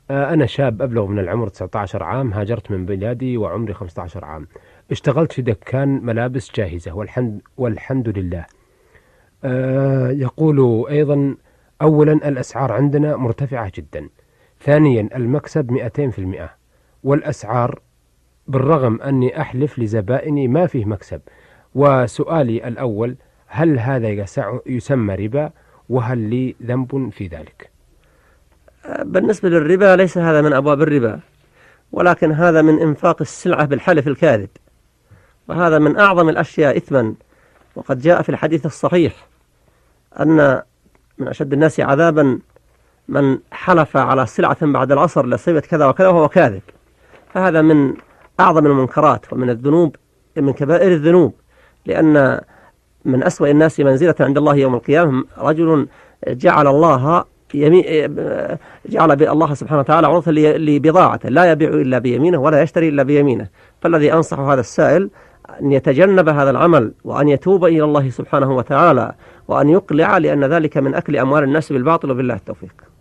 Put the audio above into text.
أنا شاب أبلغ من العمر 19 عام، هاجرت من بلادي وعمري 15 عام. اشتغلت في دكان ملابس جاهزة والحمد لله. يقول أيضا: أولا الأسعار عندنا مرتفعة جدا. ثانيا المكسب 200%، والأسعار بالرغم أني أحلف لزبائني ما فيه مكسب. وسؤالي الأول: هل هذا يسمى ربا؟ وهل لي ذنب في ذلك؟ بالنسبة للربا ليس هذا من أبواب الربا، ولكن هذا من إنفاق السلعة بالحلف الكاذب، وهذا من أعظم الأشياء إثما. وقد جاء في الحديث الصحيح أن من أشد الناس عذابا من حلف على سلعة بعد العصر لصيبة كذا وكذا وهو كاذب. فهذا من أعظم المنكرات ومن الذنوب، من كبائر الذنوب، لأن من أسوأ الناس منزلة عند الله يوم القيامة رجل جعل الله سبحانه وتعالى عرضة لبضاعته، لا يبيع إلا بيمينه ولا يشتري إلا بيمينه. فالذي أنصح هذا السائل أن يتجنب هذا العمل، وأن يتوب إلى الله سبحانه وتعالى، وأن يقلع، لأن ذلك من أكل أموال الناس بالباطل، وبالله التوفيق.